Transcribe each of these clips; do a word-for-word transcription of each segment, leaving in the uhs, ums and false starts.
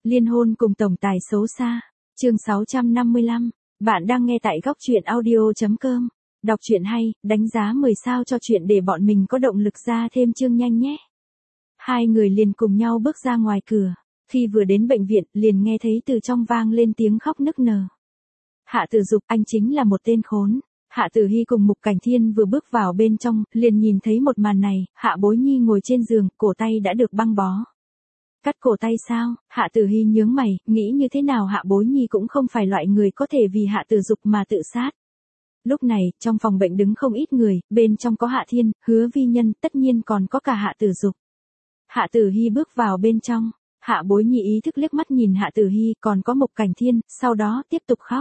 Liên hôn cùng tổng tài xấu xa. Chương sáu trăm năm mươi lăm. Bạn đang nghe tại góc truyện audio chấm com. Đọc truyện hay, đánh giá mười sao cho chuyện để bọn mình có động lực ra thêm chương nhanh nhé. Hai người liền cùng nhau bước ra ngoài cửa. Khi vừa đến bệnh viện, liền nghe thấy từ trong vang lên tiếng khóc nức nở. Hạ Tử Dục, anh chính là một tên khốn. Hạ Tử Hy cùng Mục Cảnh Thiên vừa bước vào bên trong, liền nhìn thấy một màn này, Hạ Bối Nhi ngồi trên giường, cổ tay đã được băng bó. Cắt cổ tay sao? Hạ Tử Hy nhướng mày, nghĩ như thế nào Hạ Bối Nhi cũng không phải loại người có thể vì Hạ Tử Dục mà tự sát. Lúc này, trong phòng bệnh đứng không ít người, bên trong có Hạ Thiên, Hứa Vi Nhân, tất nhiên còn có cả Hạ Tử Dục. Hạ Tử Hy bước vào bên trong, Hạ Bối Nhi ý thức liếc mắt nhìn Hạ Tử Hy, còn có Mục Cảnh Thiên, sau đó tiếp tục khóc.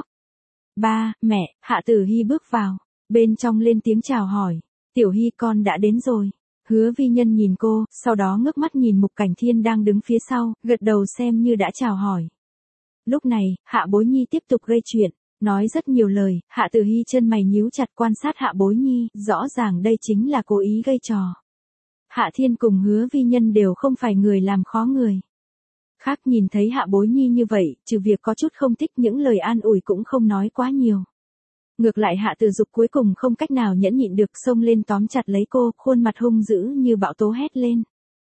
Ba, mẹ, Hạ Tử Hy bước vào, bên trong lên tiếng chào hỏi, Tiểu Hy con đã đến rồi. Hứa Vi Nhân nhìn cô, sau đó ngước mắt nhìn Mục Cảnh Thiên đang đứng phía sau, gật đầu xem như đã chào hỏi. Lúc này, Hạ Bối Nhi tiếp tục gây chuyện, nói rất nhiều lời, Hạ Tử Hy chân mày nhíu chặt quan sát Hạ Bối Nhi, rõ ràng đây chính là cố ý gây trò. Hạ Thiên cùng Hứa Vi Nhân đều không phải người làm khó người. Khác nhìn thấy Hạ Bối Nhi như vậy, trừ việc có chút không thích những lời an ủi cũng không nói quá nhiều. Ngược lại Hạ Tử Dục cuối cùng không cách nào nhẫn nhịn được xông lên tóm chặt lấy cô, khuôn mặt hung dữ như bão tố hét lên.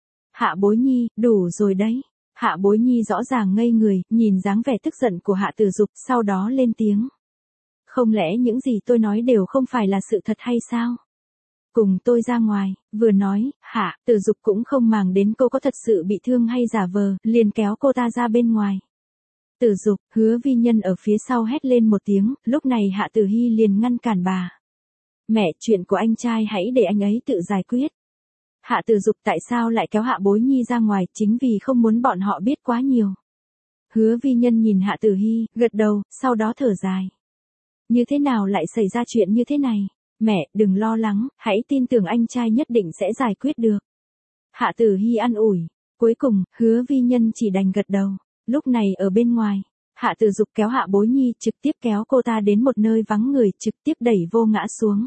Hạ Bối Nhi, đủ rồi đấy. Hạ Bối Nhi rõ ràng ngây người, nhìn dáng vẻ tức giận của Hạ Tử Dục, sau đó lên tiếng. Không lẽ những gì tôi nói đều không phải là sự thật hay sao? Cùng tôi ra ngoài, vừa nói, Hạ Tử Dục cũng không màng đến cô có thật sự bị thương hay giả vờ, liền kéo cô ta ra bên ngoài. Tử Dục, Hứa Vi Nhân ở phía sau hét lên một tiếng, lúc này Hạ Tử Hy liền ngăn cản bà. Mẹ, chuyện của anh trai hãy để anh ấy tự giải quyết. Hạ Tử Dục tại sao lại kéo Hạ Bối Nhi ra ngoài, chính vì không muốn bọn họ biết quá nhiều. Hứa Vi Nhân nhìn Hạ Tử Hy, gật đầu, sau đó thở dài. Như thế nào lại xảy ra chuyện như thế này? Mẹ, đừng lo lắng, hãy tin tưởng anh trai nhất định sẽ giải quyết được. Hạ Tử Hy an ủi. Cuối cùng, Hứa Vi Nhân chỉ đành gật đầu. Lúc này ở bên ngoài, Hạ Tử Dục kéo Hạ Bối Nhi, trực tiếp kéo cô ta đến một nơi vắng người, trực tiếp đẩy vô ngã xuống.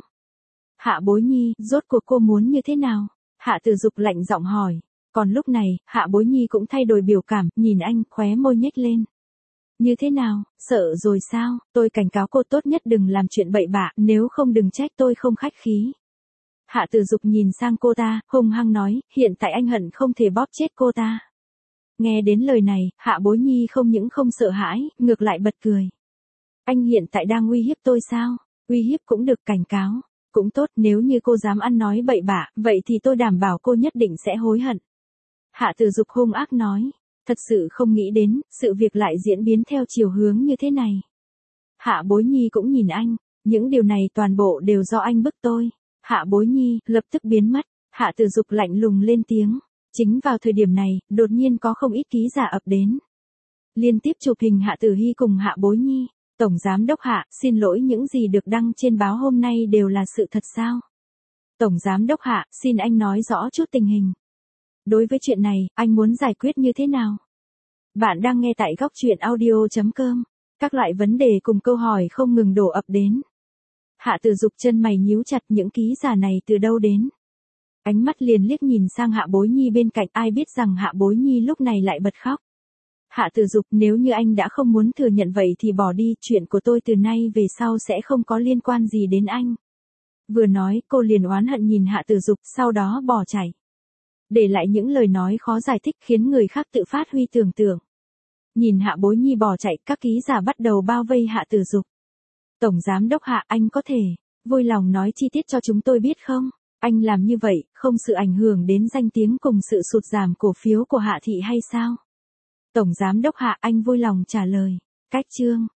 Hạ Bối Nhi, rốt cuộc cô muốn như thế nào? Hạ Tử Dục lạnh giọng hỏi. Còn lúc này, Hạ Bối Nhi cũng thay đổi biểu cảm, nhìn anh, khóe môi nhếch lên. Như thế nào, sợ rồi sao? Tôi cảnh cáo cô tốt nhất đừng làm chuyện bậy bạ, nếu không đừng trách tôi không khách khí. Hạ Tử Dục nhìn sang cô ta, hung hăng nói, hiện tại anh hận không thể bóp chết cô ta. Nghe đến lời này, Hạ Bối Nhi không những không sợ hãi, ngược lại bật cười. Anh hiện tại đang uy hiếp tôi sao? Uy hiếp cũng được, cảnh cáo. Cũng tốt, nếu như cô dám ăn nói bậy bạ, vậy thì tôi đảm bảo cô nhất định sẽ hối hận. Hạ Tử Dục hung ác nói. Thật sự không nghĩ đến, sự việc lại diễn biến theo chiều hướng như thế này. Hạ Bối Nhi cũng nhìn anh, những điều này toàn bộ đều do anh bức tôi. Hạ Bối Nhi lập tức biến mất, Hạ Tử Dục lạnh lùng lên tiếng. Chính vào thời điểm này, đột nhiên có không ít ký giả ập đến. Liên tiếp chụp hình Hạ Tử Hy cùng Hạ Bối Nhi. Tổng Giám Đốc Hạ, xin lỗi, những gì được đăng trên báo hôm nay đều là sự thật sao? Tổng Giám Đốc Hạ, xin anh nói rõ chút tình hình. Đối với chuyện này, anh muốn giải quyết như thế nào? Bạn đang nghe tại góc truyện audio chấm com. Các loại vấn đề cùng câu hỏi không ngừng đổ ập đến. Hạ Tử Dục chân mày nhíu chặt, những ký giả này từ đâu đến? Ánh mắt liền liếc nhìn sang Hạ Bối Nhi bên cạnh, ai biết rằng Hạ Bối Nhi lúc này lại bật khóc. Hạ Tử Dục, nếu như anh đã không muốn thừa nhận vậy thì bỏ đi, chuyện của tôi từ nay về sau sẽ không có liên quan gì đến anh. Vừa nói, cô liền oán hận nhìn Hạ Tử Dục, sau đó bỏ chạy. Để lại những lời nói khó giải thích khiến người khác tự phát huy tưởng tượng. Nhìn Hạ Bối Nhi bỏ chạy, các ký giả bắt đầu bao vây Hạ Tử Dục. Tổng Giám Đốc Hạ, anh có thể vui lòng nói chi tiết cho chúng tôi biết không? Anh làm như vậy, không sự ảnh hưởng đến danh tiếng cùng sự sụt giảm cổ phiếu của Hạ thị hay sao? Tổng Giám Đốc Hạ, anh vui lòng trả lời. Cách chương.